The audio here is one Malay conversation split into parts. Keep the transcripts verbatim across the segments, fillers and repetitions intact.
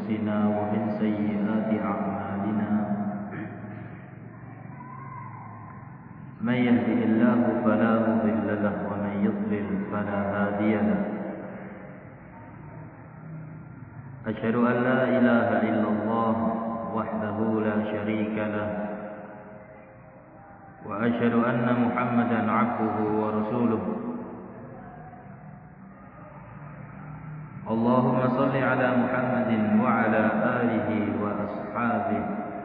أنفسنا ومن سيئات أعمالنا من يهده الله فلا مضل له ومن يضلل فلا هادي له أشهد أن لا إله إلا الله وحده لا شريك له وأشهد أن محمدا عبده ورسوله اللهم صل على محمد وعلى آله وأصحابه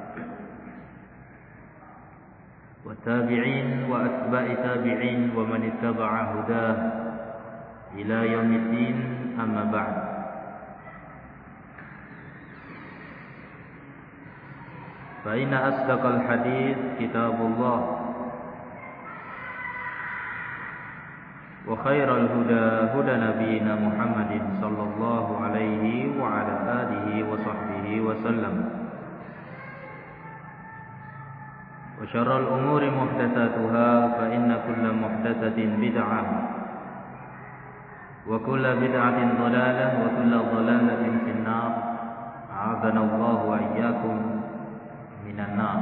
والتابعين وأتباع تابعين ومن اتبع هداه إلى يوم الدين أما بعد فإن أصدق الحديث كتاب الله وخير الهدى هدى نبينا محمد صلى الله عليه وعلى آله وصحبه وسلم وشر الأمور محدثاتها فإن كل محدثة بدعة وكل بدعة ضلالة وكل ضلالة في النار أعاذنا الله وإياكم من النار.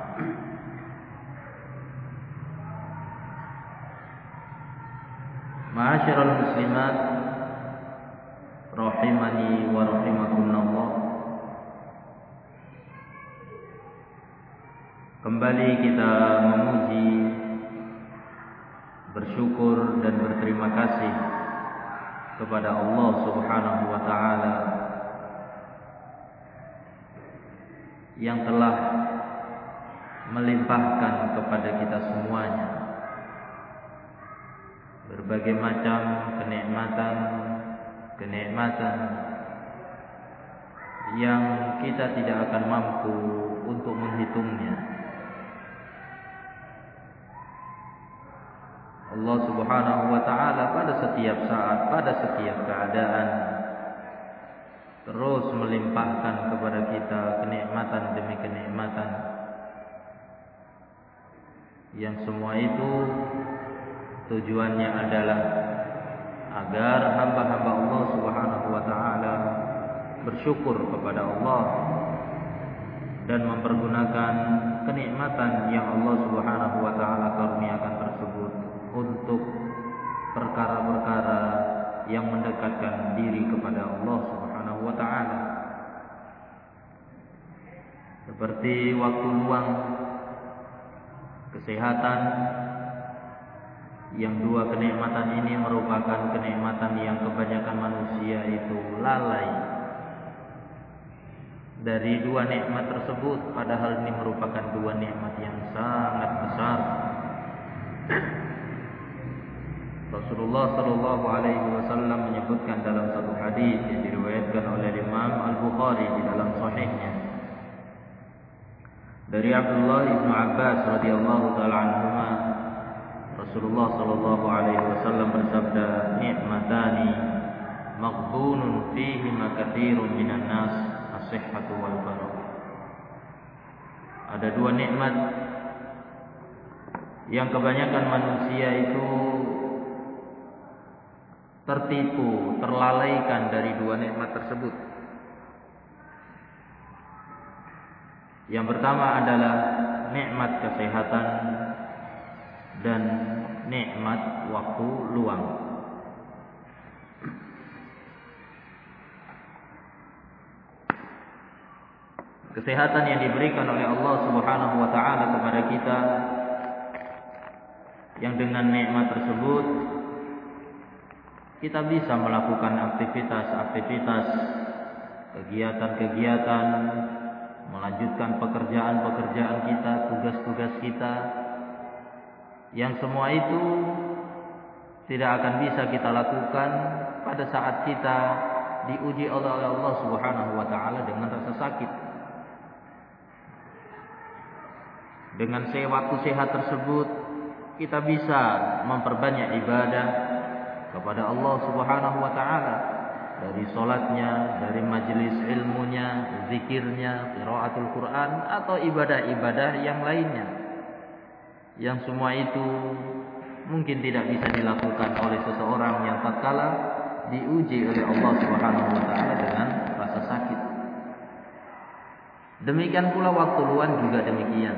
Ma'asyiral muslimat rahimani wa rahimakumullah. Kembali kita memuji, bersyukur dan berterima kasih kepada Allah Subhanahu wa taala yang telah melimpahkan kepada kita semuanya berbagai macam kenikmatan kenikmatan yang kita tidak akan mampu untuk menghitungnya. Allah Subhanahu wa taala pada setiap saat, pada setiap keadaan terus melimpahkan kepada kita kenikmatan demi kenikmatan yang semua itu tujuannya adalah agar hamba-hamba Allah Subhanahu wa taala bersyukur kepada Allah dan mempergunakan kenikmatan yang Allah Subhanahu wa taala karuniakan tersebut untuk perkara-perkara yang mendekatkan diri kepada Allah Subhanahu wa taala. Seperti waktu luang, kesehatan, yang dua kenikmatan ini merupakan kenikmatan yang kebanyakan manusia itu lalai dari dua nikmat tersebut, padahal ini merupakan dua nikmat yang sangat besar. Rasulullah sallallahu alaihi wasallam menyebutkan dalam satu hadis yang diriwayatkan oleh Imam Al-Bukhari di dalam sahihnya dari Abdullah bin Abbas radhiyallahu taala anhuma, Rasulullah sallallahu alaihi wasallam bersabda, "Ni'matani maghbunun fihima katsirun minan nas, as-sihhatu wal faragh." Ada dua nikmat yang kebanyakan manusia itu tertipu, terlalaikan dari dua nikmat tersebut. Yang pertama adalah nikmat kesehatan dan nikmat waktu luang. Kesehatan yang diberikan oleh Allah Subhanahu wa taala kepada kita, yang dengan nikmat tersebut kita bisa melakukan aktivitas-aktivitas, kegiatan-kegiatan, melanjutkan pekerjaan-pekerjaan kita, tugas-tugas kita, yang semua itu tidak akan bisa kita lakukan pada saat kita diuji oleh Allah Subhanahu wa taala dengan rasa sakit. Dengan waktu sehat tersebut kita bisa memperbanyak ibadah kepada Allah Subhanahu wa taala, dari salatnya, dari majelis ilmunya, zikirnya, qiraatul Quran, atau ibadah-ibadah yang lainnya, yang semua itu mungkin tidak bisa dilakukan oleh seseorang yang tatkala diuji oleh Allah Subhanahu wa taala dengan rasa sakit. Demikian pula waktu luang juga demikian.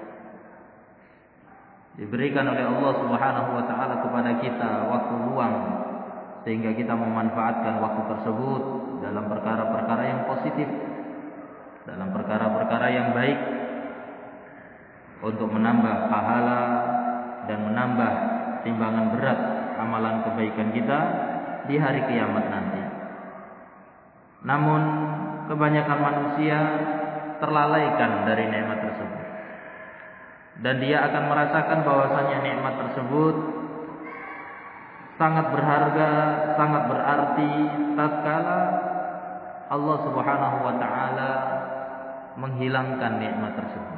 Diberikan oleh Allah Subhanahu wa taala kepada kita waktu luang sehingga kita memanfaatkan waktu tersebut dalam perkara-perkara yang positif, dalam perkara-perkara yang baik, untuk menambah pahala dan menambah timbangan berat amalan kebaikan kita di hari kiamat nanti. Namun kebanyakan manusia terlalaikan dari nikmat tersebut, dan dia akan merasakan bahwasanya nikmat tersebut sangat berharga, sangat berarti tatkala Allah Subhanahu wa taala menghilangkan nikmat tersebut.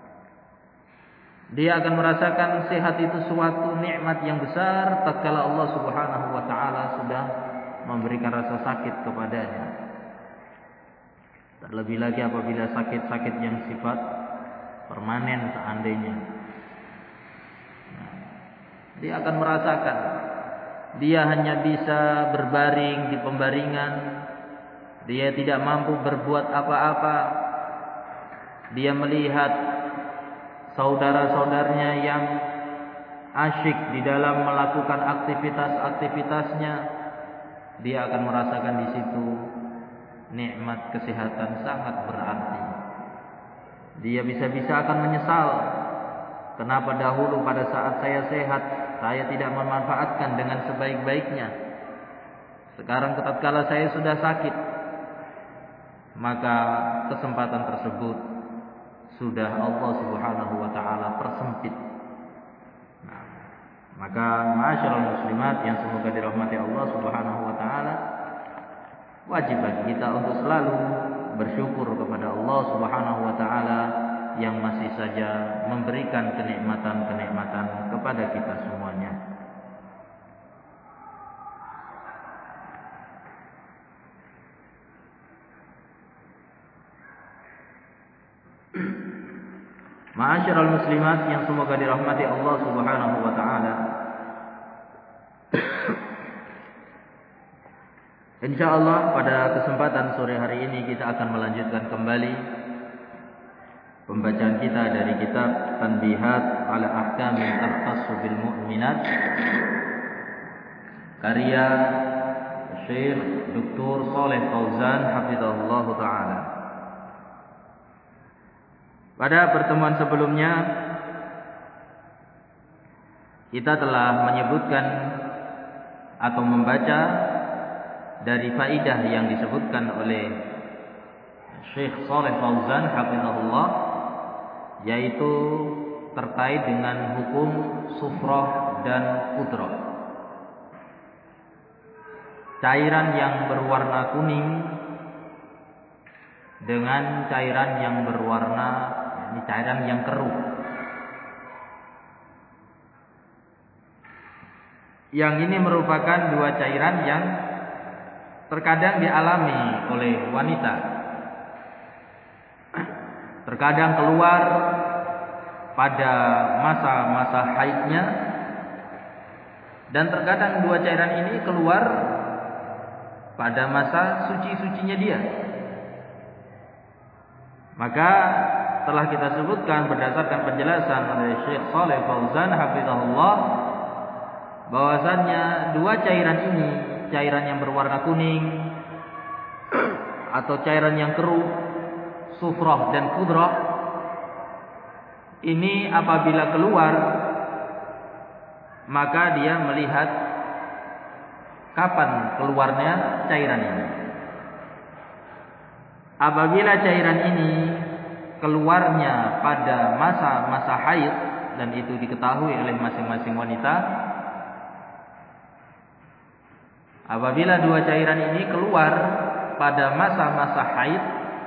Dia akan merasakan sehat itu suatu nikmat yang besar tatkala Allah Subhanahu wa taala sudah memberikan rasa sakit kepadanya. Terlebih lagi apabila sakit-sakit yang sifat permanen seandainya. Nah, dia akan merasakan dia hanya bisa berbaring di pembaringan. Dia tidak mampu berbuat apa-apa. Dia melihat saudara-saudaranya yang asyik di dalam melakukan aktivitas-aktivitasnya. Dia akan merasakan di situ nikmat kesehatan sangat berarti. Dia bisa-bisa akan menyesal, kenapa dahulu pada saat saya sehat saya tidak memanfaatkan dengan sebaik-baiknya. Sekarang tatkala saya sudah sakit, maka kesempatan tersebut sudah Allah Subhanahu wa taala persempit. Nah, maka ma'asyiral muslimat yang semoga dirahmati Allah Subhanahu wa taala, wajib bagi kita untuk selalu bersyukur kepada Allah Subhanahu wa taala yang masih saja memberikan kenikmatan-kenikmatan kepada kita semuanya. Ma'asyiral muslimat yang semoga dirahmati Allah Subhanahu wa taala, insyaallah pada kesempatan sore hari ini kita akan melanjutkan kembali pembacaan kita dari kitab Tanbihat ala Ahkamin Takhtassu bil Mu'minat karya Syekh Doktor Shalih Fauzan hafizahullah taala. Pada pertemuan sebelumnya kita telah menyebutkan atau membaca dari faidah yang disebutkan oleh Syekh Shalih Fauzan hafizahullah, yaitu terkait dengan hukum sufrah dan qudrah. Cairan yang berwarna kuning dengan cairan yang berwarna, ini cairan yang keruh. Yang ini merupakan dua cairan yang terkadang dialami oleh wanita. Terkadang keluar pada masa-masa haidnya, dan terkadang dua cairan ini keluar pada masa suci-sucinya dia. Maka telah kita sebutkan berdasarkan penjelasan oleh Syekh Shalih Fauzan hafizahullah bahwasannya dua cairan ini, cairan yang berwarna kuning atau cairan yang keruh, sufrah dan qudrah, ini apabila keluar maka dia melihat kapan keluarnya cairan ini. Apabila cairan ini keluarnya pada masa-masa haid, dan itu diketahui oleh masing-masing wanita, apabila dua cairan ini keluar pada masa-masa haid,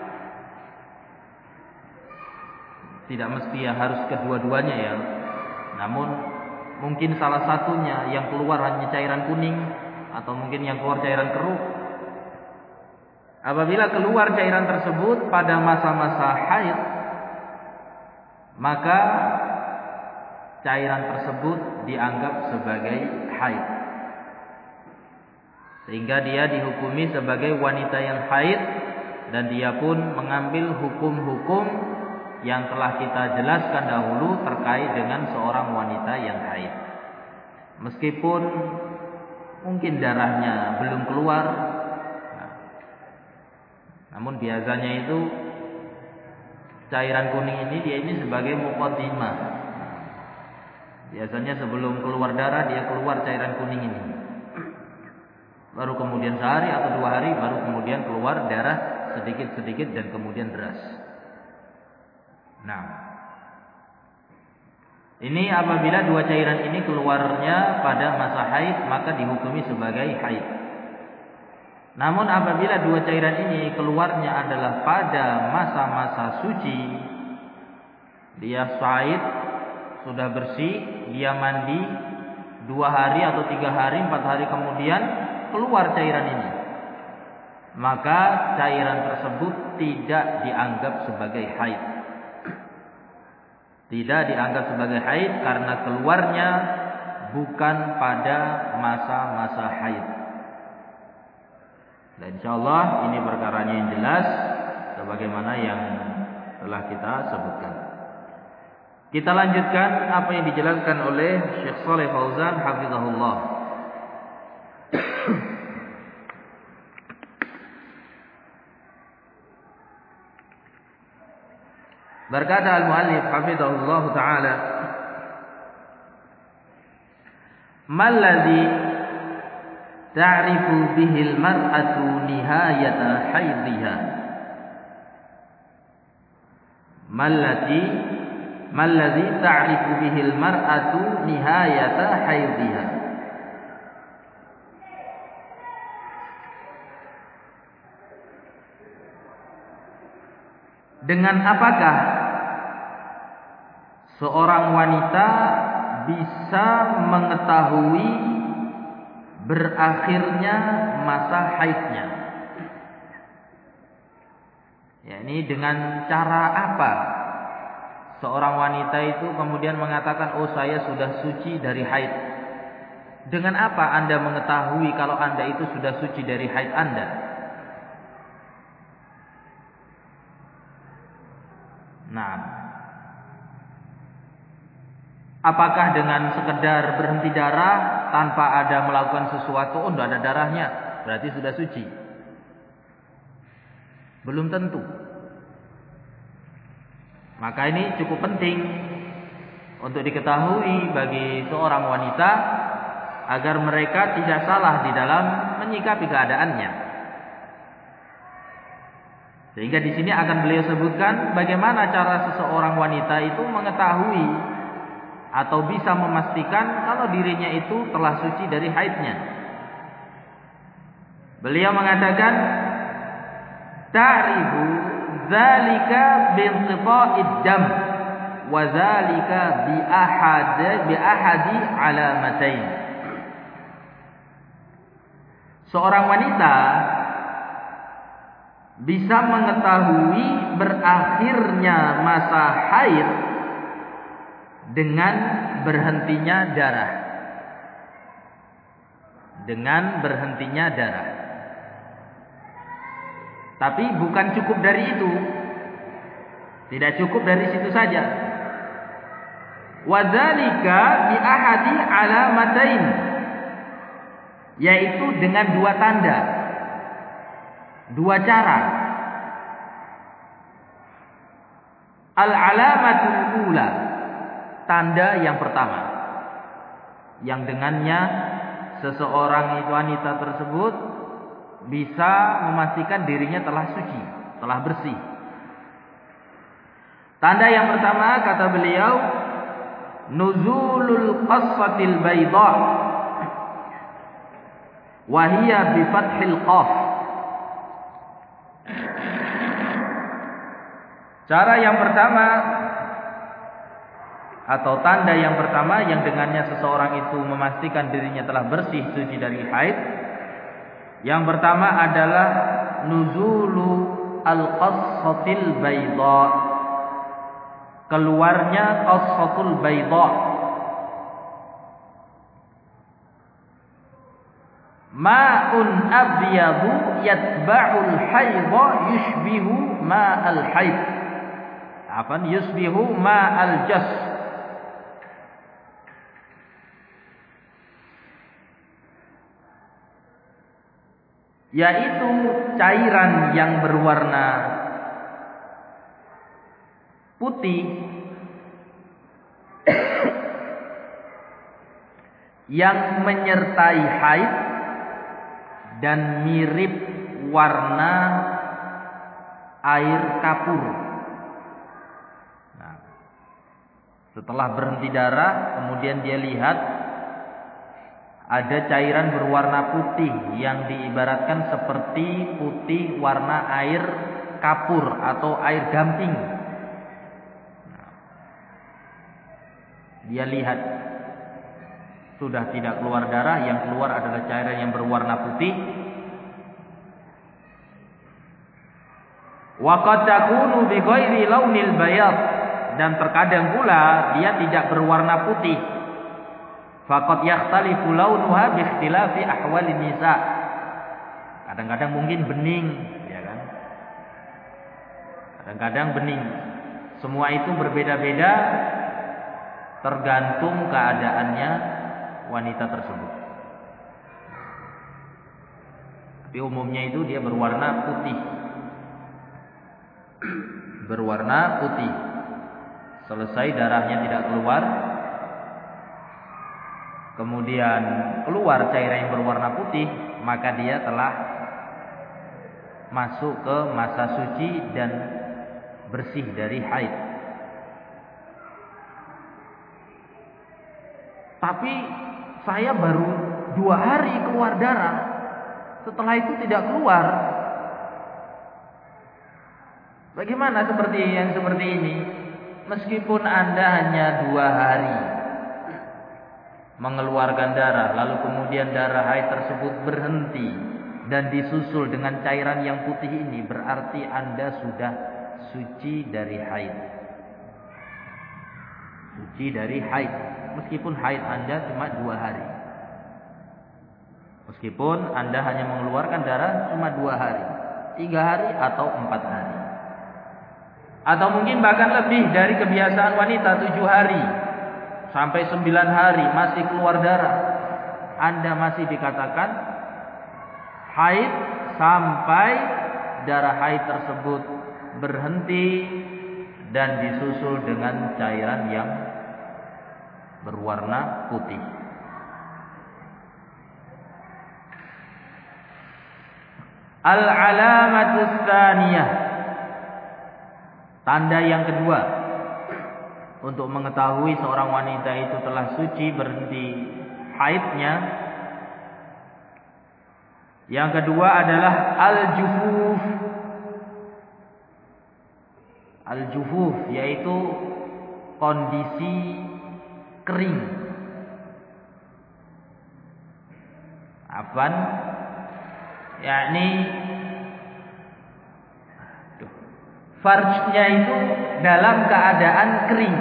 tidak mesti ya harus kedua-duanya ya, namun mungkin salah satunya yang keluar hanya cairan kuning, atau mungkin yang keluar cairan keruh. Apabila keluar cairan tersebut pada masa-masa haid, maka cairan tersebut dianggap sebagai haid, sehingga dia dihukumi sebagai wanita yang haid dan dia pun mengambil hukum-hukum yang telah kita jelaskan dahulu terkait dengan seorang wanita yang haid. Meskipun mungkin darahnya belum keluar, nah, namun biasanya itu cairan kuning ini dia ini sebagai muqaddimah. Biasanya sebelum keluar darah dia keluar cairan kuning ini. Baru kemudian sehari atau dua hari baru kemudian keluar darah sedikit-sedikit dan kemudian deras. Nah, ini apabila dua cairan ini keluarnya pada masa haid maka dihukumi sebagai haid. Namun apabila dua cairan ini keluarnya adalah pada masa-masa suci, dia haid, sudah bersih, dia mandi dua hari atau tiga hari, empat hari kemudian keluar cairan ini, maka cairan tersebut tidak dianggap sebagai haid. Tidak dianggap sebagai haid karena keluarnya bukan pada masa-masa haid. Dan insyaallah ini perkaranya yang jelas sebagaimana yang telah kita sebutkan. Kita lanjutkan apa yang dijelaskan oleh Syekh Shalih Fauzan hafizahullah. Berkata al-muallif hafizahullah taala, "Malladhi ta'rifu bihi al-mar'atu nihayata haidhiha." Mallati malladhi ta'rifu bihi al-mar'atu nihayata haidhiha. Dengan apakah seorang wanita bisa mengetahui berakhirnya masa haidnya? Ya, ini dengan cara apa seorang wanita itu kemudian mengatakan, oh saya sudah suci dari haid? Dengan apa Anda mengetahui kalau Anda itu sudah suci dari haid Anda? Nah, apakah dengan sekedar berhenti darah tanpa ada melakukan sesuatu, oh tidak ada darahnya, berarti sudah suci? Belum tentu. Maka ini cukup penting untuk diketahui bagi seorang wanita agar mereka tidak salah di dalam menyikapi keadaannya. Sehingga di sini akan beliau sebutkan bagaimana cara seseorang wanita itu mengetahui atau bisa memastikan kalau dirinya itu telah suci dari haidnya. Beliau mengatakan, ta'rifu dzalika binqita'id dam wa dzalika bi ahad bi ahadi alamatain. Seorang wanita bisa mengetahui berakhirnya masa haid dengan berhentinya darah. Dengan berhentinya darah. Tapi bukan cukup dari itu. Tidak cukup dari situ saja. Wa dzalika bi ahadi alamatain, yaitu dengan dua tanda. Dua cara. Al-alamatul ula, tanda yang pertama, yang dengannya seseorang wanita tersebut bisa memastikan dirinya telah suci, telah bersih. Tanda yang pertama kata beliau, nuzulul qassatil bayda wa hiya bi fathil qaf. Cara yang pertama atau tanda yang pertama yang dengannya seseorang itu memastikan dirinya telah bersih suci dari haid, yang pertama adalah nuzulu al-qassatil bayda, keluarnya qassatul bayda. ma'un abyadu yatba'ul haidha yushbihu ma'al haid. Apa yushbihu ma'al jas. Yaitu cairan yang berwarna putih yang menyertai haid dan mirip warna air kapur. Nah, setelah berhenti darah, kemudian dia lihat ada cairan berwarna putih yang diibaratkan seperti putih warna air kapur atau air gamping. Nah, dia lihat sudah tidak keluar darah, yang keluar adalah cairan yang berwarna putih. Wa qad takunu bi ghairi launil bayad, dan terkadang pula dia tidak berwarna putih. Faqad yakhtalifu launuha bi ikhtilafi ahwalin nisa. Kadang-kadang mungkin bening, ya kan? Kadang-kadang bening. Semua itu berbeda-beda tergantung keadaannya wanita tersebut. Tapi umumnya itu dia berwarna putih. Berwarna putih. Selesai darahnya tidak keluar, kemudian keluar cairan yang berwarna putih, maka dia telah masuk ke masa suci dan bersih dari haid. Tapi saya baru dua hari keluar darah, setelah itu tidak keluar. Bagaimana seperti yang seperti ini? Meskipun Anda hanya dua hari mengeluarkan darah, lalu kemudian darah haid tersebut berhenti dan disusul dengan cairan yang putih ini, berarti Anda sudah suci dari haid. Suci dari haid, meskipun haid Anda cuma dua hari. Meskipun Anda hanya mengeluarkan darah cuma dua hari, tiga hari atau empat hari, atau mungkin bahkan lebih dari kebiasaan wanita, tujuh hari sampai sembilan hari masih keluar darah, Anda masih dikatakan haid sampai darah haid tersebut berhenti dan disusul dengan cairan yang berwarna putih. Al-alamatus tsaniyah, tanda yang kedua untuk mengetahui seorang wanita itu telah suci, berhenti haidnya. Yang kedua adalah al-jufuf. Al-jufuf yaitu kondisi kering. Afwan, yakni farjnya itu dalam keadaan kering.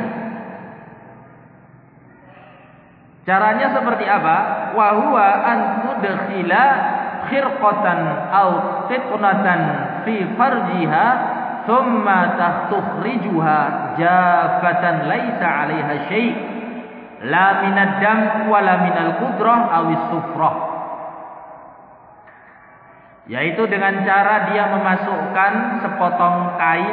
Caranya seperti apa? Wa huwa an tudkhila khirqatan aw qitnatan fi farjiha thumma takhrijuha jafatan laisa 'alaiha syai' la minad dam wa la minal qudrah aw as-sufrah. Yaitu dengan cara dia memasukkan sepotong kain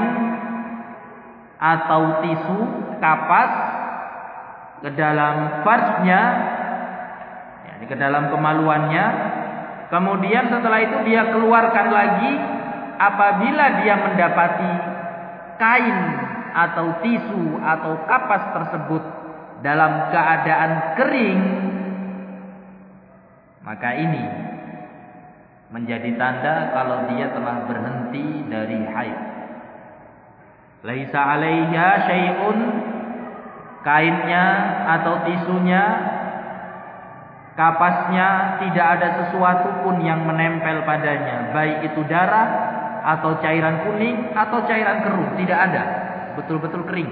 atau tisu kapas ke dalam farjnya, yakni ke dalam kemaluannya. Kemudian setelah itu dia keluarkan lagi apabila dia mendapati kain atau tisu atau kapas tersebut dalam keadaan kering, maka ini menjadi tanda kalau dia telah berhenti dari haid. Laisa 'alaiha syai'un, kainnya atau tisunya, kapasnya tidak ada sesuatu pun yang menempel padanya, baik itu darah atau cairan kuning atau cairan keruh, tidak ada, betul-betul kering.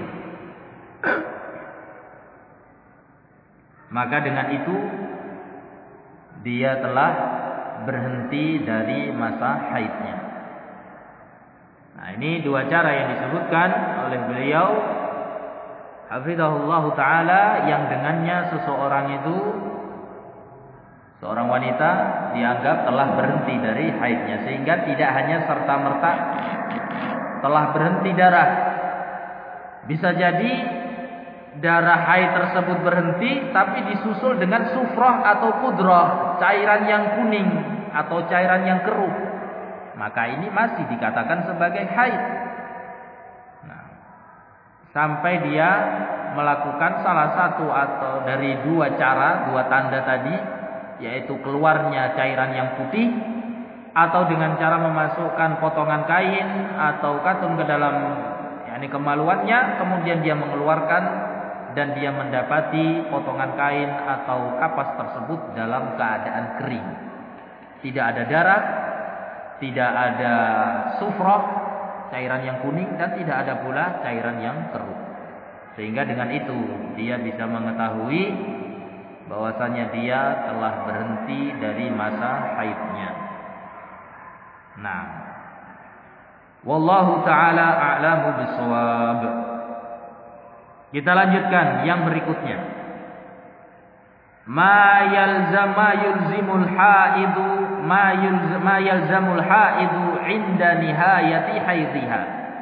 Maka dengan itu dia telah berhenti dari masa haidnya. Nah, ini dua cara yang disebutkan oleh beliau hafizahullah taala yang dengannya seseorang itu, seorang wanita dianggap telah berhenti dari haidnya, sehingga tidak hanya serta-merta telah berhenti darah. Bisa jadi darah haid tersebut berhenti tapi disusul dengan sufrah atau pudrah, cairan yang kuning atau cairan yang keruh. Maka ini masih dikatakan sebagai haid. Nah, sampai dia melakukan salah satu atau dari dua cara, dua tanda tadi, yaitu keluarnya cairan yang putih, atau dengan cara memasukkan potongan kain atau katun ke dalam yakni kemaluannya, kemudian dia mengeluarkan dan dia mendapati potongan kain atau kapas tersebut dalam keadaan kering. Tidak ada darah, tidak ada sufrah, cairan yang kuning, dan tidak ada pula cairan yang keruh. Sehingga dengan itu dia bisa mengetahui bahwasanya dia telah berhenti dari masa haidnya. Nah, wallahu taala a'lamu bissawab. Kita lanjutkan yang berikutnya. Ma yalzam ma yulzimul haidu ma yulzam ma yalzamul haidu inda nihayati haidhiha.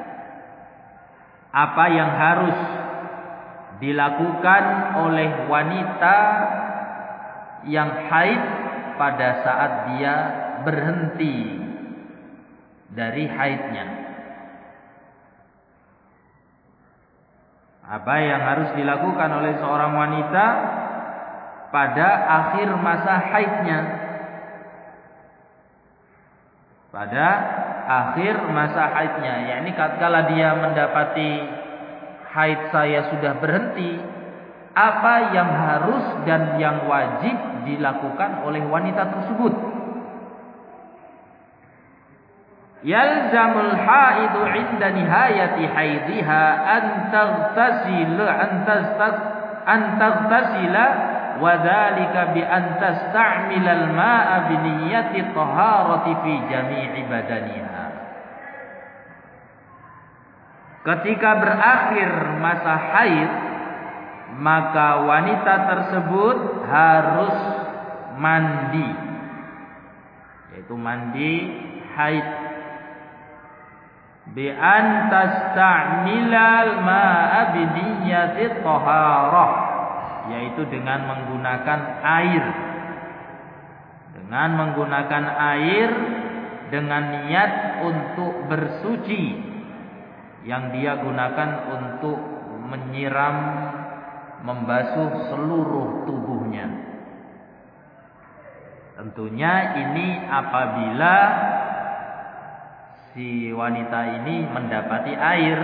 Apa yang harus dilakukan oleh wanita yang haid pada saat dia berhenti dari haidnya. Apa yang harus dilakukan oleh seorang wanita pada akhir masa haidnya? Pada akhir masa haidnya, yakni tatkala dia mendapati haid saya sudah berhenti, apa yang harus dan yang wajib dilakukan oleh wanita tersebut? Yalzamul haidu 'inda nihayati haidhiha an taghtasila an tastat an taghtasila wa dzalika bi an tasta'mila al-ma'a bi niyyati taharati fi jami'i badaniha. Ketika berakhir masa haid, maka wanita tersebut harus mandi, yaitu mandi haid. Bi an tasta'milal ma'a bi niyyati taharah, yaitu dengan menggunakan air. Dengan menggunakan air dengan niat untuk bersuci, yang dia gunakan untuk menyiram, membasuh seluruh tubuhnya. Tentunya ini apabila si wanita ini mendapati air.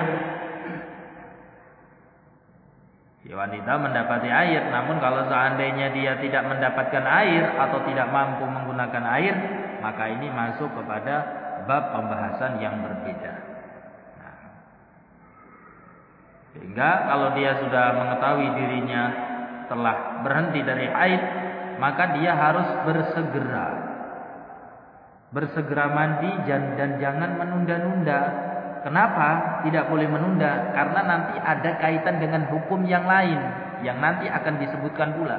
Si wanita mendapati air, namun kalau seandainya dia tidak mendapatkan air atau tidak mampu menggunakan air, maka ini masuk kepada bab pembahasan yang berbeda. Nah, sehingga kalau dia sudah mengetahui dirinya telah berhenti dari haid, maka dia harus bersegera Bersegera mandi dan, dan jangan menunda-nunda. Kenapa tidak boleh menunda? Karena nanti ada kaitan dengan hukum yang lain yang nanti akan disebutkan pula.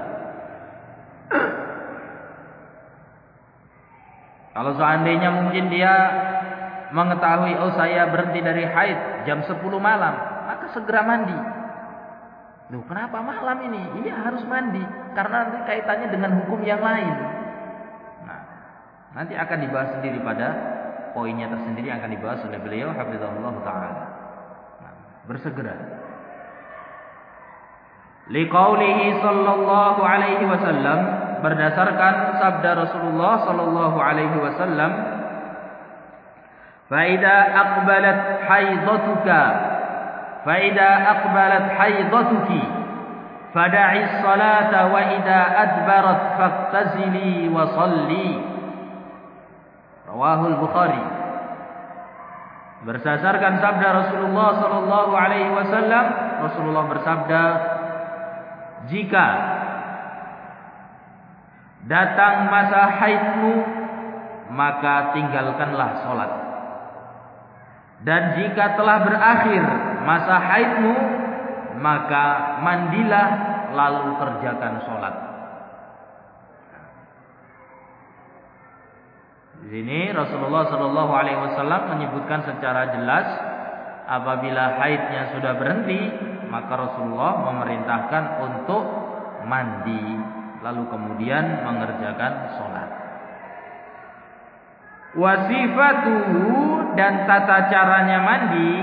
Kalau seandainya mungkin dia mengetahui, oh saya berhenti dari haid jam sepuluh malam, maka segera mandi. Loh, kenapa malam ini? Iya harus mandi karena nanti kaitannya dengan hukum yang lain. Nanti akan dibahas sendiri pada poinnya tersendiri yang akan dibahas oleh beliau hafizahullah taala. Nah, bersegera. Liqaulihi sallallahu alaihi wasallam, berdasarkan sabda Rasulullah sallallahu alaihi wasallam, fa idza aqbalat haidatuka fa idza aqbalat haidatuki fada'is salata wa idza adbarat faktazili wa shalli. Rawahul Bukhari. Berdasarkan sabda Rasulullah sallallahu alaihi wasallam, Rasulullah bersabda, jika datang masa haidmu maka tinggalkanlah sholat. Dan jika telah berakhir masa haidmu, maka mandilah lalu kerjakan sholat. Di sini Rasulullah Shallallahu Alaihi Wasallam menyebutkan secara jelas, apabila haidnya sudah berhenti, maka Rasulullah memerintahkan untuk mandi, lalu kemudian mengerjakan sholat. Wasifatuhu, dan tata caranya mandi,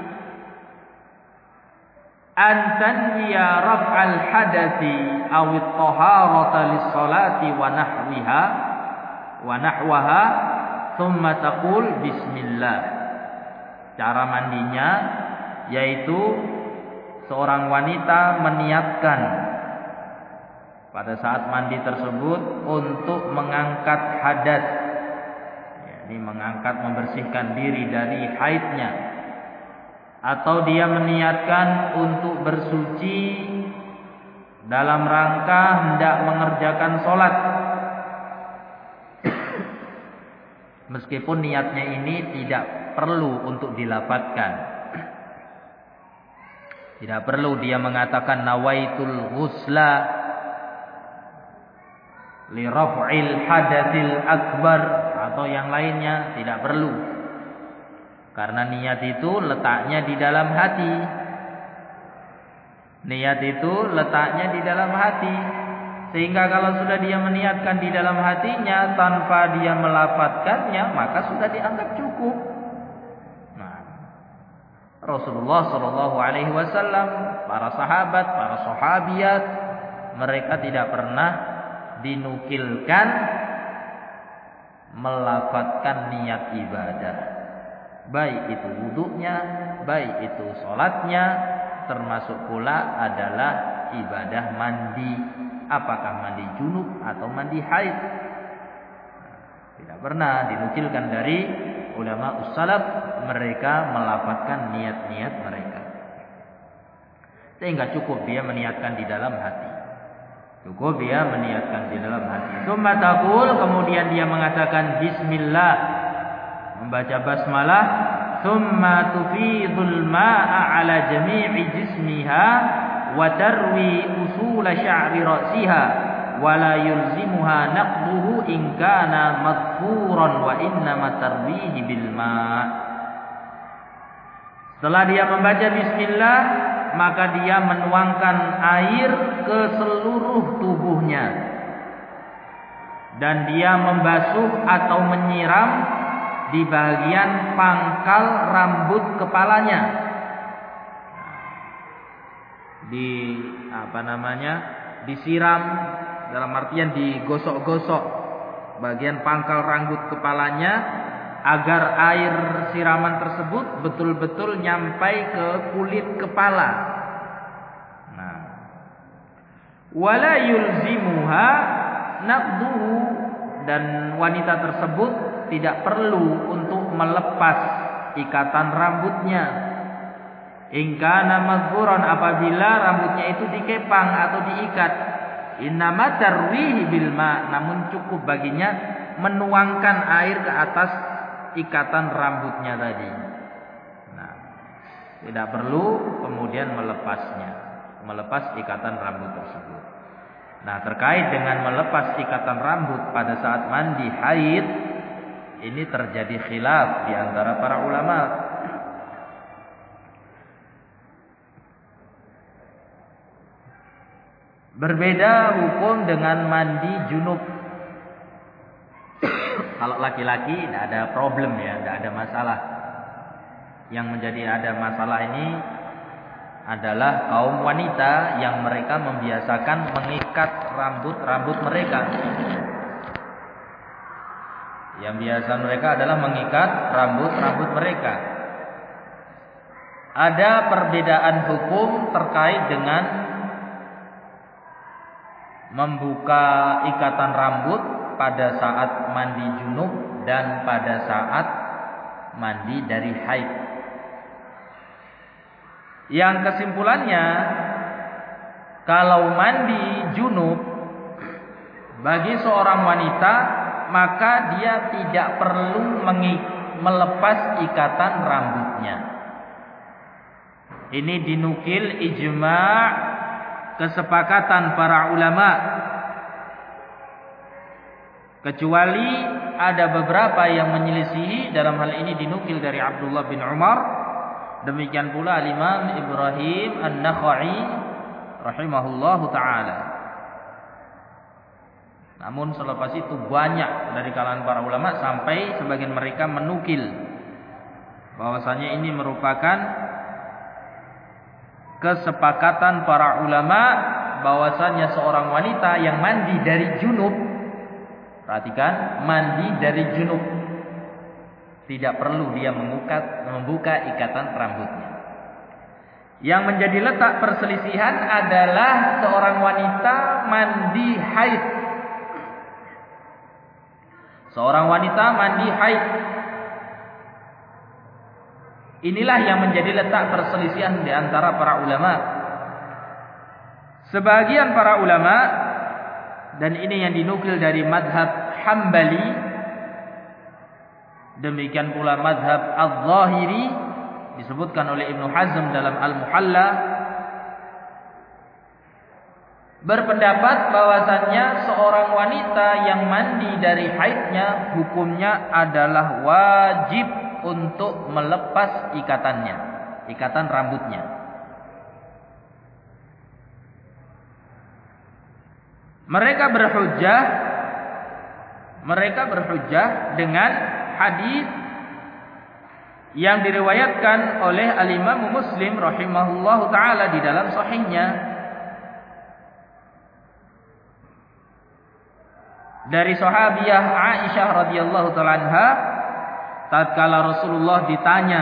antanwiya raf'al hadathi awit taharata lis-salati wa nahwiha wa nahwaha thumma taqul bismillah. Cara mandinya yaitu seorang wanita meniatkan pada saat mandi tersebut untuk mengangkat hadas, yakni mengangkat membersihkan diri dari haidnya, atau dia meniatkan untuk bersuci dalam rangka hendak mengerjakan sholat. Meskipun niatnya ini tidak perlu untuk dilafadzkan, tidak perlu dia mengatakan nawaitul ghusla li raf'il hadatsil akbar atau yang lainnya, tidak perlu. Karena niat itu letaknya di dalam hati. Niat itu letaknya di dalam hati. Sehingga kalau sudah dia meniatkan di dalam hatinya tanpa dia melafadzkannya, maka sudah dianggap cukup. Nah, Rasulullah Shallallahu Alaihi Wasallam, para sahabat, para sahabiat, mereka tidak pernah dinukilkan melafadzkan niat ibadah. Baik itu wudhunya, baik itu sholatnya, termasuk pula adalah ibadah mandi. Apakah mandi junub atau mandi haid? Tidak pernah dinukilkan dari ulama ussalaf mereka melafadzkan niat-niat mereka. Sehingga cukup dia meniatkan di dalam hati. Cukup dia meniatkan di dalam hati. Tsumma taqul, kemudian dia mengatakan bismillah, membaca basmalah, tsumma tufidul ma'a ala jami'i jismiha wa tarwi usul sya'ri ra'siha wa la yulzimuha naqduhu in kana madfuran wa innama tarwihi bil ma'. Setelah dia membaca bismillah, maka dia menuangkan air ke seluruh tubuhnya dan dia membasuh atau menyiram di bagian pangkal rambut kepalanya. Di apa namanya? Disiram dalam artian digosok-gosok bagian pangkal rambut kepalanya agar air siraman tersebut betul-betul nyampai ke kulit kepala. Nah, wala yulzimuha naqduhu, dan wanita tersebut tidak perlu untuk melepas ikatan rambutnya. In kana mazfuran, apabila rambutnya itu dikepang atau diikat. Innama tarwihi bil ma, namun cukup baginya menuangkan air ke atas ikatan rambutnya tadi. Nah, tidak perlu kemudian melepasnya, melepas ikatan rambut tersebut. Nah, terkait dengan melepas ikatan rambut pada saat mandi haid, ini terjadi khilaf di antara para ulama. Berbeda hukum dengan mandi junub. Kalau laki-laki tidak ada problem ya, tidak ada masalah. Yang menjadi ada masalah ini adalah kaum wanita yang mereka membiasakan mengikat rambut-rambut mereka. Yang biasa mereka adalah mengikat rambut-rambut mereka. Ada perbedaan hukum terkait dengan membuka ikatan rambut pada saat mandi junub dan pada saat mandi dari haid. Yang kesimpulannya, kalau mandi junub bagi seorang wanita maka dia tidak perlu melepas ikatan rambutnya. Ini dinukil ijma' kesepakatan para ulama. Kecuali ada beberapa yang menyelisihi, dalam hal ini dinukil dari Abdullah bin Umar, demikian pula Al-Imam Ibrahim An-Nakhai rahimahullahu taala. Namun selepas itu banyak dari kalangan para ulama sampai sebagian mereka menukil bahwasanya ini merupakan kesepakatan para ulama bahwasanya seorang wanita yang mandi dari junub, perhatikan, mandi dari junub, tidak perlu dia membuka, membuka ikatan rambutnya. Yang menjadi letak perselisihan adalah seorang wanita mandi haid. Seorang wanita mandi haid. Inilah yang menjadi letak perselisihan di antara para ulama. Sebagian para ulama, dan ini yang dinukil dari madhab Hambali, demikian pula madhab Al-Zahiri, disebutkan oleh Ibnu Hazm dalam Al-Muhalla, berpendapat bahwasannya seorang wanita yang mandi dari haidnya hukumnya adalah wajib untuk melepas ikatannya, ikatan rambutnya. Mereka berhujjah, mereka berhujjah dengan hadis yang diriwayatkan oleh Al-Imam Muslim rahimahullahu taala di dalam sahihnya dari sahabiyah Aisyah radhiyallahu taala anha, tatkala Rasulullah ditanya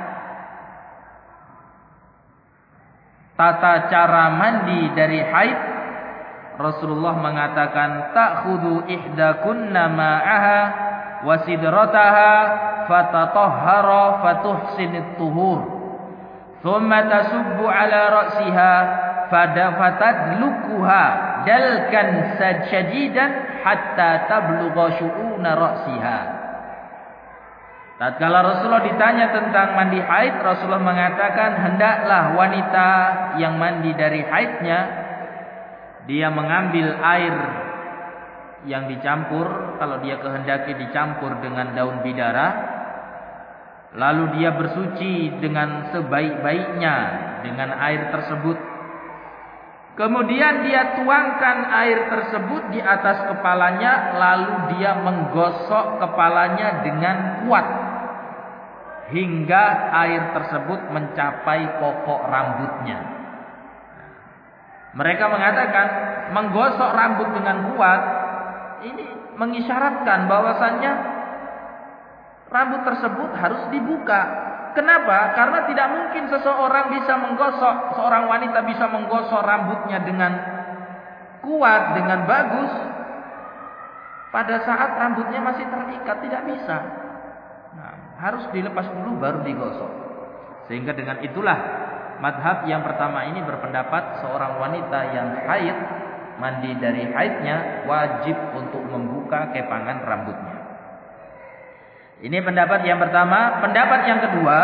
tata cara mandi dari haid, Rasulullah mengatakan, ta'khudhu ihdakunna ma'aha wa sidrataha fatatahhara fatuhsinit tuhur thumma tasubbu ala ra'siha fatadlukuha dalkan sajdidan hatta tablugha syu'una ra'siha. Tatkala Rasulullah ditanya tentang mandi haid, Rasulullah mengatakan, hendaklah wanita yang mandi dari haidnya dia mengambil air yang dicampur, kalau dia kehendaki dicampur dengan daun bidara, lalu dia bersuci dengan sebaik-baiknya dengan air tersebut. Kemudian dia tuangkan air tersebut di atas kepalanya, lalu dia menggosok kepalanya dengan kuat hingga air tersebut mencapai pokok rambutnya. Mereka mengatakan menggosok rambut dengan kuat ini mengisyaratkan bahwasannya rambut tersebut harus dibuka. Kenapa? Karena tidak mungkin seseorang bisa menggosok, seorang wanita bisa menggosok rambutnya dengan kuat, dengan bagus pada saat rambutnya masih terikat, tidak bisa. Nah, harus dilepas dulu baru digosok. Sehingga dengan itulah madhab yang pertama ini berpendapat seorang wanita yang haid, mandi dari haidnya, wajib untuk membuka kepangan rambutnya. Ini pendapat yang pertama. Pendapat yang kedua,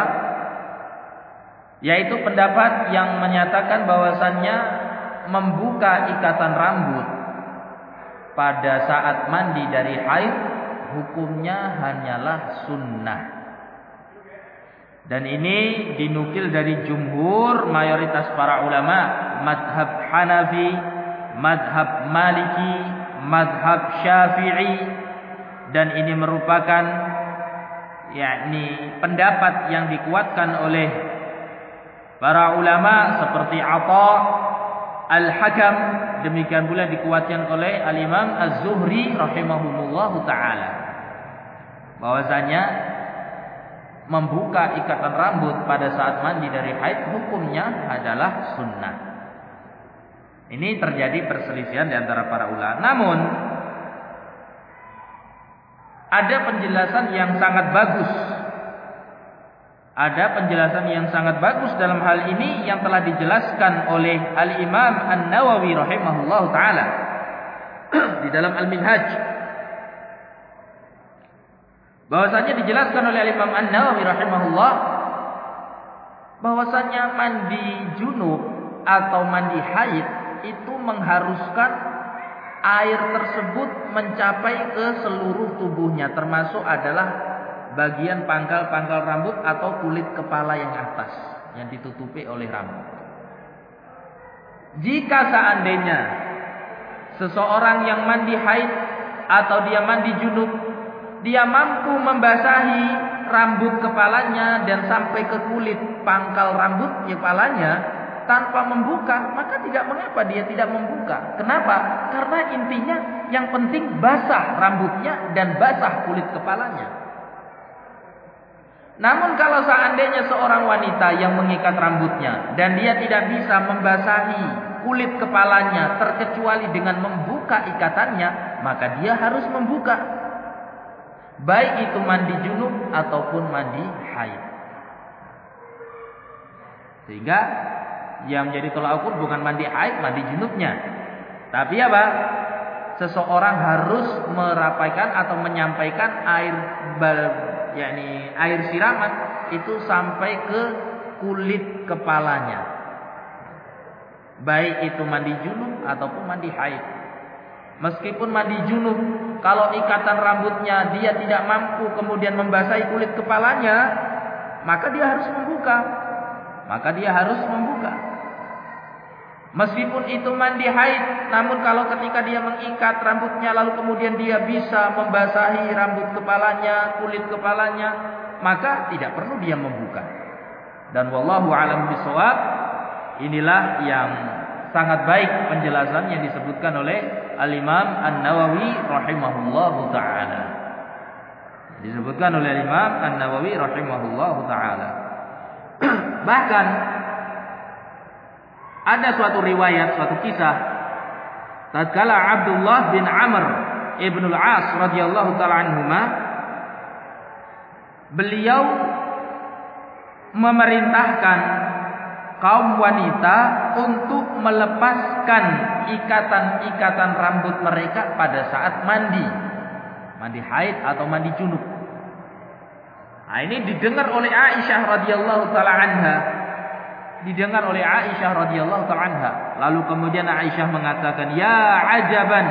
yaitu pendapat yang menyatakan bahwasannya membuka ikatan rambut pada saat mandi dari haid hukumnya hanyalah sunnah. Dan ini dinukil dari jumhur mayoritas para ulama, madhab Hanafi, madhab Maliki, madhab Syafi'i, dan ini merupakan yakni pendapat yang dikuatkan oleh para ulama seperti Atha, Al-Hakam, demikian pula dikuatkan oleh Al-Imam Az-Zuhri rahimahumullahu taala, bahwasanya membuka ikatan rambut pada saat mandi dari haid hukumnya adalah sunnah. Ini terjadi perselisihan di antara para ulama. Namun ada penjelasan yang sangat bagus. Ada penjelasan yang sangat bagus dalam hal ini yang telah dijelaskan oleh Al-Imam An-Nawawi rahimahullahu taala di dalam Al-Minhaj. Bahwasanya dijelaskan oleh Imam An-Nawawi rahimahullah bahwasanya mandi junub atau mandi haid itu mengharuskan air tersebut mencapai ke seluruh tubuhnya, termasuk adalah bagian pangkal-pangkal rambut atau kulit kepala yang atas yang ditutupi oleh rambut. Jika seandainya seseorang yang mandi haid atau dia mandi junub, dia mampu membasahi rambut kepalanya dan sampai ke kulit pangkal rambut kepalanya tanpa membuka, maka tidak mengapa dia tidak membuka. Kenapa? Karena intinya yang penting basah rambutnya dan basah kulit kepalanya. Namun kalau seandainya seorang wanita yang mengikat rambutnya dan dia tidak bisa membasahi kulit kepalanya terkecuali dengan membuka ikatannya, maka dia harus membuka. Baik itu mandi junub ataupun mandi haid. Sehingga yang menjadi tolak ukur bukan mandi haid, mandi junubnya. Tapi apa? Seseorang harus merapaikan atau menyampaikan air yakni air siraman itu sampai ke kulit kepalanya. Baik itu mandi junub ataupun mandi haid. Meskipun mandi junub, kalau ikatan rambutnya dia tidak mampu kemudian membasahi kulit kepalanya, maka dia harus membuka. Maka dia harus membuka. Meskipun itu mandi haid, namun kalau ketika dia mengikat rambutnya lalu kemudian dia bisa membasahi rambut kepalanya, kulit kepalanya, maka tidak perlu dia membuka. Dan wallahu a'lam bishawab, inilah yang sangat baik penjelasan yang disebutkan oleh Al-Imam An-Nawawi rahimahullahu ta'ala. Disebutkan oleh Imam An-Nawawi rahimahullahu ta'ala. Bahkan ada suatu riwayat, suatu kisah, tatkala Abdullah bin Amr ibn al-As radhiyallahu ta'ala anhuma, beliau memerintahkan kaum wanita untuk melepaskan ikatan-ikatan rambut mereka pada saat mandi, mandi haid atau mandi junub. Nah, ini didengar oleh Aisyah radhiyallahu taala anha, didengar oleh Aisyah radhiyallahu taala anha. Lalu kemudian Aisyah mengatakan, "Ya ajaban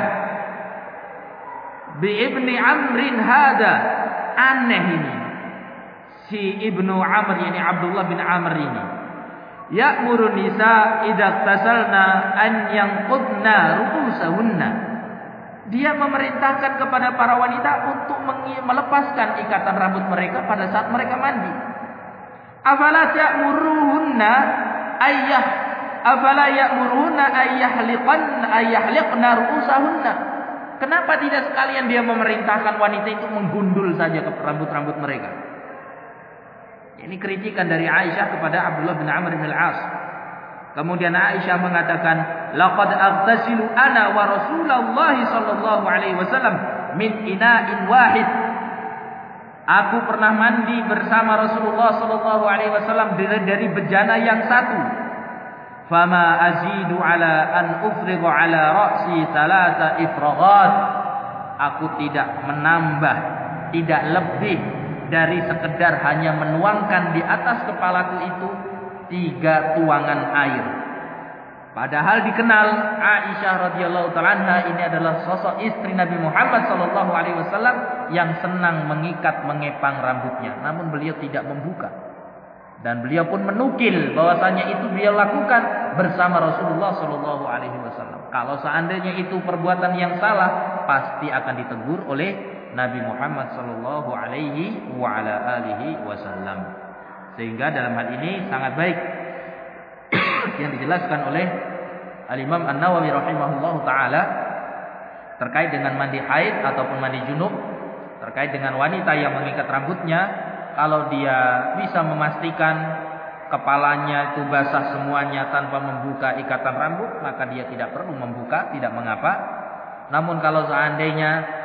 bi ibni Amrin hada." Aneh ini. Si Ibnu Amr, yani Abdullah bin Amr ini. Ya'muru nisa idza tasalna an yanqudna ru'usahunna. Dia memerintahkan kepada para wanita untuk melepaskan ikatan rambut mereka pada saat mereka mandi. Afala ya'muruhunna ayyah afala ya'muruhunna ayyahliqan ayyahliqna ru'usahunna. Kenapa tidak sekalian dia memerintahkan wanita itu menggundul saja ke rambut-rambut mereka? Ini kritikan dari Aisyah kepada Abdullah bin Amr bin al-As. Kemudian Aisyah mengatakan, "Laqad aghtasilu ana wa Rasulullah sallallahu alaihi wasallam min ina'in wahid." Aku pernah mandi bersama Rasulullah sallallahu alaihi wasallam dari, dari bejana yang satu. Fama azidu ala an ufrigha ala ra'si thalatha ifraghat. Aku tidak menambah, tidak lebih dari sekedar hanya menuangkan di atas kepalaku itu tiga tuangan air. Padahal dikenal Aisyah radhiyallahu ta'ala anha ini adalah sosok istri Nabi Muhammad sallallahu alaihi wasallam yang senang mengikat, mengepang rambutnya. Namun beliau tidak membuka. Dan beliau pun menukil bahwasanya itu beliau lakukan bersama Rasulullah sallallahu alaihi wasallam. Kalau seandainya itu perbuatan yang salah, pasti akan ditegur oleh Nabi Muhammad sallallahu alaihi wa ala alihi wasallam. Sehingga dalam hal ini sangat baik yang dijelaskan oleh Al-Imam An-Nawawi rahimahullahu taala terkait dengan mandi haid ataupun mandi junub, terkait dengan wanita yang mengikat rambutnya, kalau dia bisa memastikan kepalanya itu basah semuanya tanpa membuka ikatan rambut, maka dia tidak perlu membuka, tidak mengapa. Namun kalau seandainya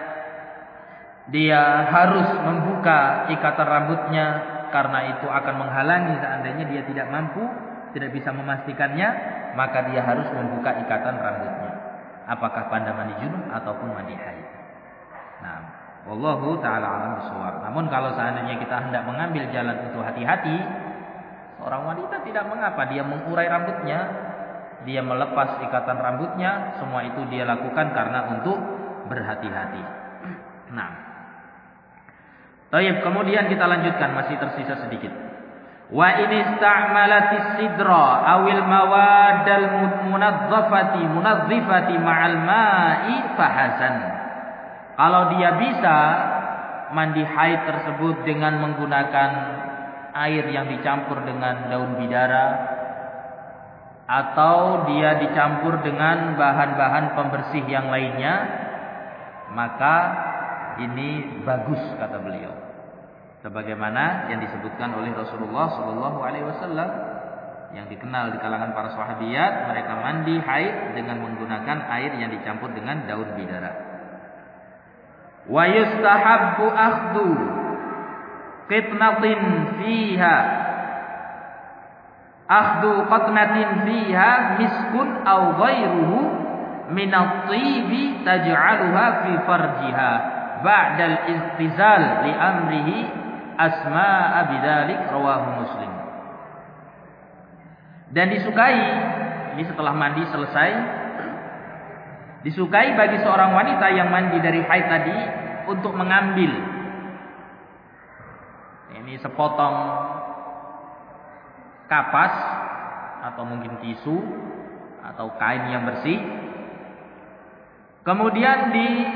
dia harus membuka ikatan rambutnya karena itu akan menghalangi seandainya dia tidak mampu, tidak bisa memastikannya, maka dia harus membuka ikatan rambutnya. Apakah pada mandi junub ataupun mandi haid. Nah, Wallahu ta'ala alam bishawab. Namun kalau seandainya kita hendak mengambil jalan untuk hati-hati, seorang wanita tidak mengapa dia mengurai rambutnya, dia melepas ikatan rambutnya, semua itu dia lakukan karena untuk berhati-hati. Nah, baik, kemudian kita lanjutkan, masih tersisa sedikit. Wa in ista'malatis sidra awil mawadal munazzafati munazzifati ma'al ma'i fahasan. Kalau dia bisa mandi haid tersebut dengan menggunakan air yang dicampur dengan daun bidara, atau dia dicampur dengan bahan-bahan pembersih yang lainnya, maka ini bagus, kata beliau. Sebagaimana yang disebutkan oleh Rasulullah Shallallahu Alaihi Wasallam, yang dikenal di kalangan para sahabiat, mereka mandi haid dengan menggunakan air yang dicampur dengan daun bidara. Wa yustahabbu akhdhu qitnatin fiha akhdhu qatnatin fiha miskun aw ghairuhu min at-tibi taj'aluha fi farjiha ba'da al-istizal li amrihi asma'a bidzalik rawahu Muslim. Dan disukai, ini setelah mandi selesai, disukai bagi seorang wanita yang mandi dari haid tadi untuk mengambil ini sepotong kapas atau mungkin tisu atau kain yang bersih, kemudian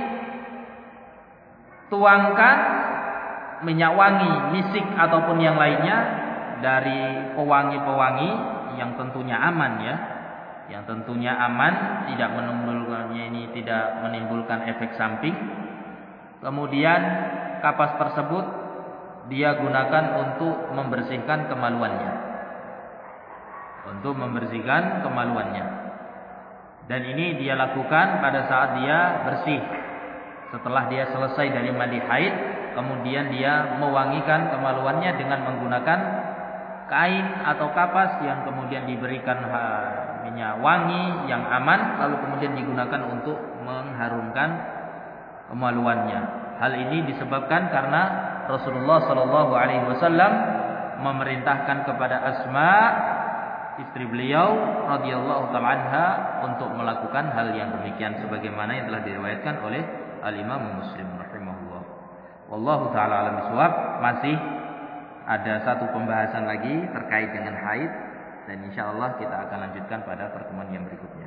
dituangkan minyak wangi, misik ataupun yang lainnya dari pewangi-pewangi yang tentunya aman ya, yang tentunya aman, tidak menimbulkannya ini tidak menimbulkan efek samping. Kemudian kapas tersebut dia gunakan untuk membersihkan kemaluannya, untuk membersihkan kemaluannya. Dan ini dia lakukan pada saat dia bersih. Setelah dia selesai dari mandi haid, kemudian dia mewangikan kemaluannya dengan menggunakan kain atau kapas yang kemudian diberikan minyak wangi yang aman, lalu kemudian digunakan untuk mengharumkan kemaluannya. Hal ini disebabkan karena Rasulullah Shallallahu Alaihi Wasallam memerintahkan kepada Asma, istri beliau radhiyallahu taala anha, untuk melakukan hal yang demikian sebagaimana yang telah diriwayatkan oleh Al-Imam Muslim rahimahullah. Wallahu taala alam bishawab. Masih ada satu pembahasan lagi terkait dengan haid, dan insyaallah kita akan lanjutkan pada pertemuan yang berikutnya.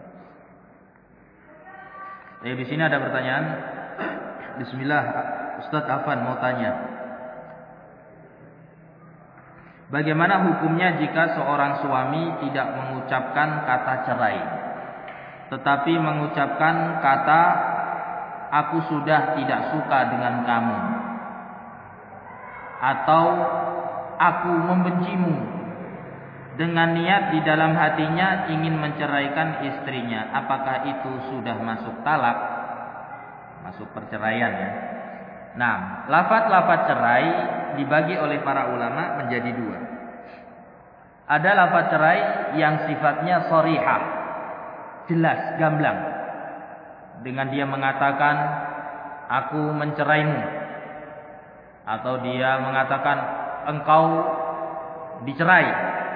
Eh, di sini ada pertanyaan. Bismillah, Ustadz Afan mau tanya, bagaimana hukumnya jika seorang suami tidak mengucapkan kata cerai, tetapi mengucapkan kata aku sudah tidak suka dengan kamu, atau aku membencimu, dengan niat di dalam hatinya ingin menceraikan istrinya? Apakah itu sudah masuk talak, masuk perceraian ya? Nah, lafaz-lafaz cerai dibagi oleh para ulama menjadi dua. Ada lafaz cerai yang sifatnya sharihah, jelas, gamblang, dengan dia mengatakan aku menceraimu, atau dia mengatakan engkau dicerai.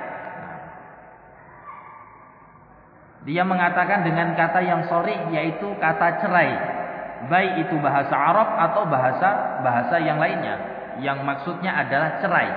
Dia mengatakan dengan kata yang sharih, yaitu kata cerai, baik itu bahasa Arab atau bahasa bahasa yang lainnya, yang maksudnya adalah cerai.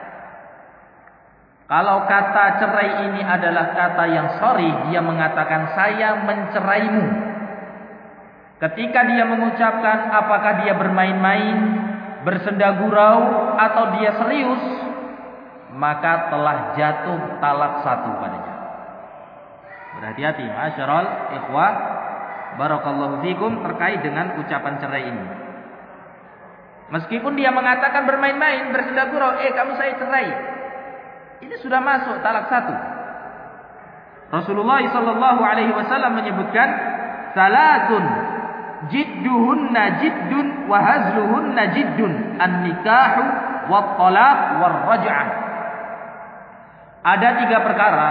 Kalau kata cerai ini adalah kata yang sharih, dia mengatakan saya menceraimu. Ketika dia mengucapkan, apakah dia bermain-main, bersenda gurau, atau dia serius, maka telah jatuh talak satu padanya. Berhati-hati, ma'asyiral ikhwah, barakallahu fikum, terkait dengan ucapan cerai ini. Meskipun dia mengatakan bermain-main, bersenda gurau, eh kamu saya cerai, ini sudah masuk talak satu. Rasulullah sallallahu alaihi wasallam menyebutkan salatun jidduhunna jiddun wa hazluhunna jiddun, an-nikahu wat talaq war raj'ah. Ada tiga perkara,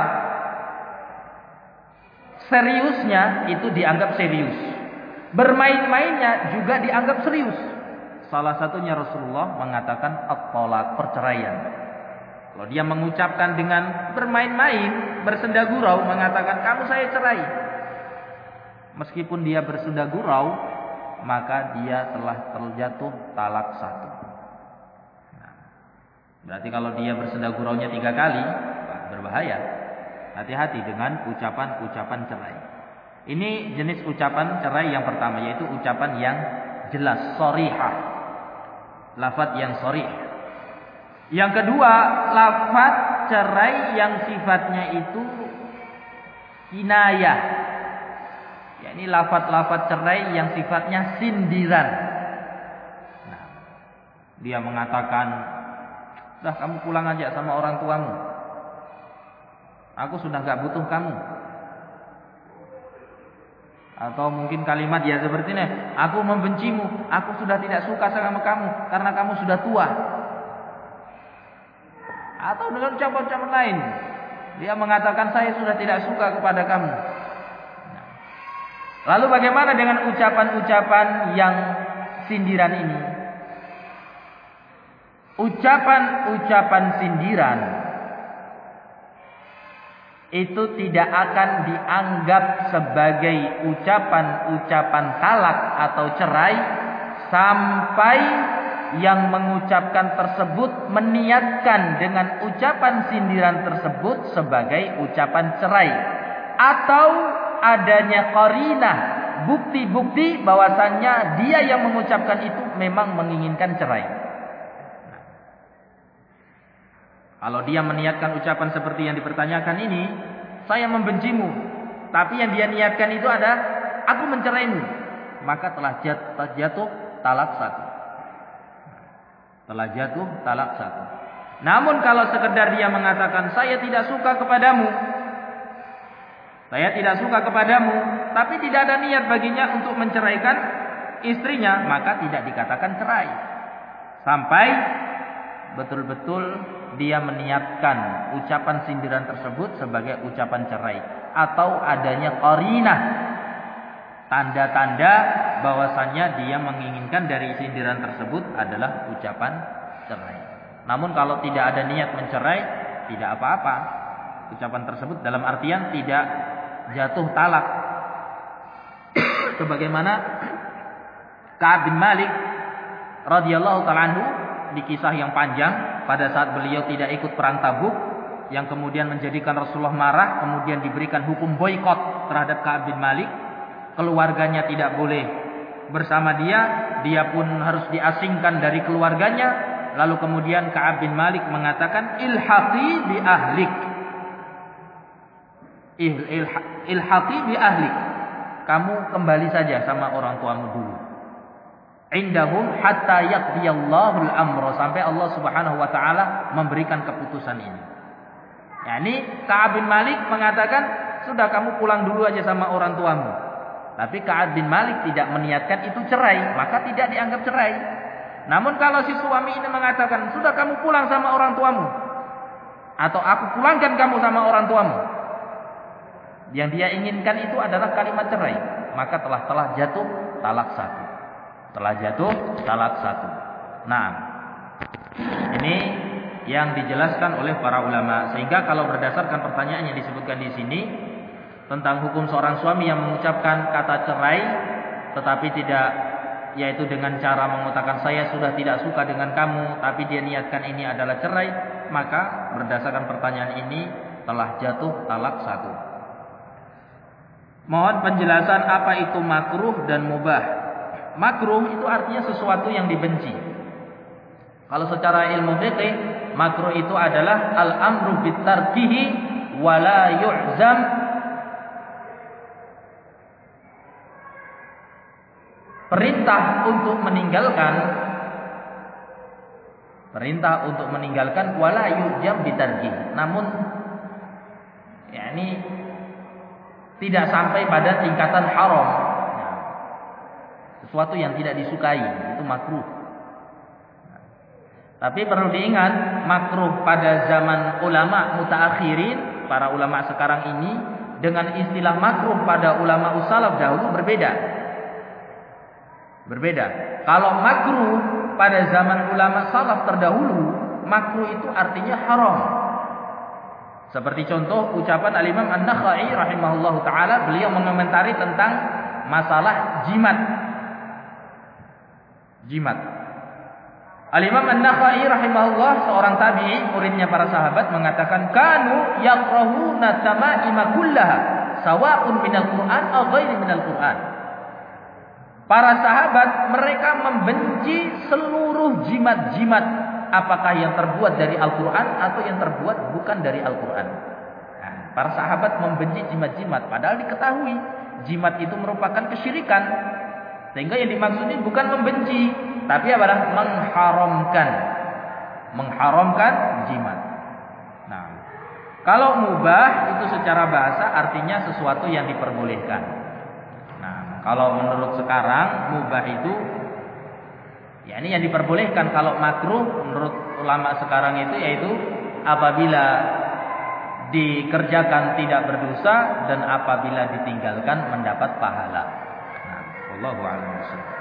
seriusnya itu dianggap serius, bermain-mainnya juga dianggap serius. salah satunya Rasulullah mengatakan at-talaq, perceraian. Kalau dia mengucapkan dengan bermain-main, bersenda gurau, mengatakan kamu saya cerai, meskipun dia bersenda gurau, maka dia telah terjatuh talak satu. Nah, berarti kalau dia bersenda guraunya tiga kali, berbahaya. Hati-hati dengan ucapan-ucapan cerai. Ini jenis ucapan cerai yang pertama, yaitu ucapan yang jelas, sharihah, lafaz yang sharih. Yang kedua, lafaz cerai yang sifatnya itu kinayah. Ya, ini lafaz-lafaz cerai yang sifatnya sindiran. Nah, dia mengatakan, "Dah kamu pulang aja sama orang tuamu. Aku sudah gak butuh kamu." Atau mungkin kalimat ya seperti ini, "Aku membencimu, aku sudah tidak suka sama kamu karena kamu sudah tua." Atau dengan ucapan-ucapan lain, dia mengatakan, "Saya sudah tidak suka kepada kamu." Nah, lalu bagaimana dengan ucapan-ucapan yang sindiran ini? Ucapan-ucapan sindiran itu tidak akan dianggap sebagai ucapan-ucapan talak atau cerai sampai yang mengucapkan tersebut meniatkan dengan ucapan sindiran tersebut sebagai ucapan cerai, atau adanya qarinah, bukti-bukti bahwasannya dia yang mengucapkan itu memang menginginkan cerai. Kalau dia meniatkan ucapan seperti yang dipertanyakan ini, "Saya membencimu," tapi yang dia niatkan itu ada, "Aku menceraimu," maka telah jatuh talak satu. Telah jatuh talak satu. Namun kalau sekedar dia mengatakan, "Saya tidak suka kepadamu," saya tidak suka kepadamu, tapi tidak ada niat baginya untuk menceraikan istrinya, maka tidak dikatakan cerai. Sampai betul-betul dia meniatkan ucapan sindiran tersebut sebagai ucapan cerai, atau adanya qarinah, tanda-tanda bahwasannya dia menginginkan dari sindiran tersebut adalah ucapan cerai. Namun kalau tidak ada niat mencerai, tidak apa-apa. Ucapan tersebut dalam artian tidak jatuh talak. Sebagaimana Ka'ab bin Malik radhiyallahu ta'ala anhu di kisah yang panjang, pada saat beliau tidak ikut perang Tabuk, yang kemudian menjadikan Rasulullah marah, kemudian diberikan hukum boikot terhadap Ka'ab bin Malik. Keluarganya tidak boleh bersama dia, dia pun harus diasingkan dari keluarganya. Lalu kemudian Ka'ab bin Malik mengatakan, "Ilhaqi bi ahlik." Il, il, ilhaqi bi ahlik. Kamu kembali saja sama orang tuamu dulu. Indahum hatta yaqdiyallahul amra, sampai Allah Subhanahu wa taala memberikan keputusan ini. Yani Ka'ab bin Malik mengatakan, "Sudah kamu pulang dulu aja sama orang tuamu." Tapi Ka'ab bin Malik tidak meniatkan itu cerai, maka tidak dianggap cerai. Namun kalau si suami ini mengatakan, "Sudah kamu pulang sama orang tuamu," atau "Aku pulangkan kamu sama orang tuamu," yang dia inginkan itu adalah kalimat cerai, maka telah telah jatuh talak satu. Telah jatuh talak satu. Nah, ini yang dijelaskan oleh para ulama. Sehingga kalau berdasarkan pertanyaan yang disebutkan di sini tentang hukum seorang suami yang mengucapkan kata cerai, tetapi tidak, yaitu dengan cara mengatakan "Saya sudah tidak suka dengan kamu," tapi dia niatkan ini adalah cerai, maka berdasarkan pertanyaan ini telah jatuh talak satu. Mohon penjelasan apa itu makruh dan mubah. Makruh itu artinya sesuatu yang dibenci. Kalau secara ilmu fikih, makruh itu adalah al-amru bitarkihi wa la yu'zam, perintah untuk meninggalkan, perintah untuk meninggalkan wala yujam bitarkihi. Namun yakni tidak sampai pada tingkatan haram. Sesuatu yang tidak disukai itu makruh. Tapi perlu diingat, makruh pada zaman ulama mutaakhirin, para ulama sekarang ini, dengan istilah makruh pada ulama salaf dahulu berbeda. Berbeda. Kalau makruh pada zaman ulama salaf terdahulu, makruh itu artinya haram. Seperti contoh ucapan Al-Imam An-Nakhai rahimahullahu taala, beliau mengomentari tentang masalah jimat. Jimat. Al-Imam An-Nakhai rahimahullah, seorang tabi'i, muridnya para sahabat, mengatakan, "Kanu yakrahuna tama'ima kullaha, sawa'un minal Qur'an aw ghairi minal Qur'an." Para sahabat mereka membenci seluruh jimat-jimat, apakah yang terbuat dari Al-Quran atau yang terbuat bukan dari Al-Quran. Nah, para sahabat membenci jimat-jimat, padahal diketahui jimat itu merupakan kesyirikan. Sehingga yang dimaksudnya bukan membenci, tapi adalah mengharamkan, mengharamkan jimat. Nah, kalau mubah itu secara bahasa artinya sesuatu yang diperbolehkan. Kalau menurut sekarang mubah itu ya ini yang diperbolehkan. Kalau makruh menurut ulama sekarang itu yaitu apabila dikerjakan tidak berdosa dan apabila ditinggalkan mendapat pahala. Nah, wallahu a'lam bishawab.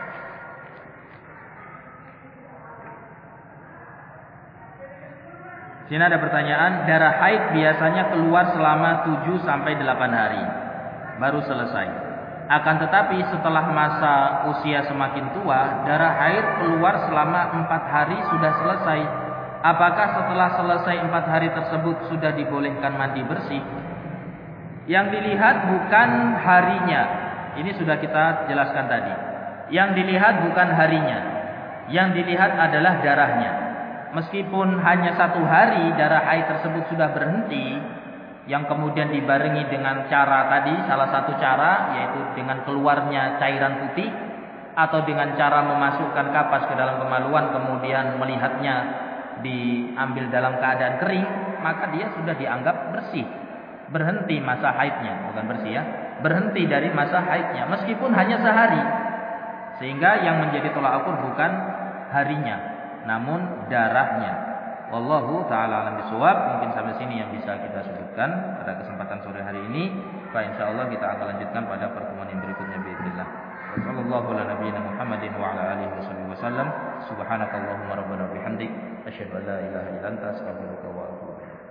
Sini ada pertanyaan, darah haid biasanya keluar selama tujuh sampai delapan hari baru selesai. Akan tetapi setelah masa usia semakin tua, darah haid keluar selama empat hari sudah selesai. Apakah setelah selesai empat hari tersebut sudah dibolehkan mandi bersih? Yang dilihat bukan harinya. Ini sudah kita jelaskan tadi. Yang dilihat bukan harinya. Yang dilihat adalah darahnya. Meskipun hanya satu hari darah haid tersebut sudah berhenti, yang kemudian dibarengi dengan cara tadi, salah satu cara yaitu dengan keluarnya cairan putih atau dengan cara memasukkan kapas ke dalam kemaluan kemudian melihatnya diambil dalam keadaan kering, maka dia sudah dianggap bersih, berhenti masa haidnya, bukan bersih ya, berhenti dari masa haidnya meskipun hanya sehari. Sehingga yang menjadi tolak ukur bukan harinya namun darahnya. Wallahu ta'ala alam bisawab. Mungkin sampai sini yang bisa kita sebutkan pada kesempatan sore hari ini. Fa insyaallah kita akan lanjutkan pada pertemuan yang berikutnya باذنillah. Wassallallahu ala nabiyyina Muhammadin wa ala alihi wasallam. Subhanakallahumma rabbana bihamdik asyhadu an la ilaha illa anta astaghfiruka wa atubu ilaik.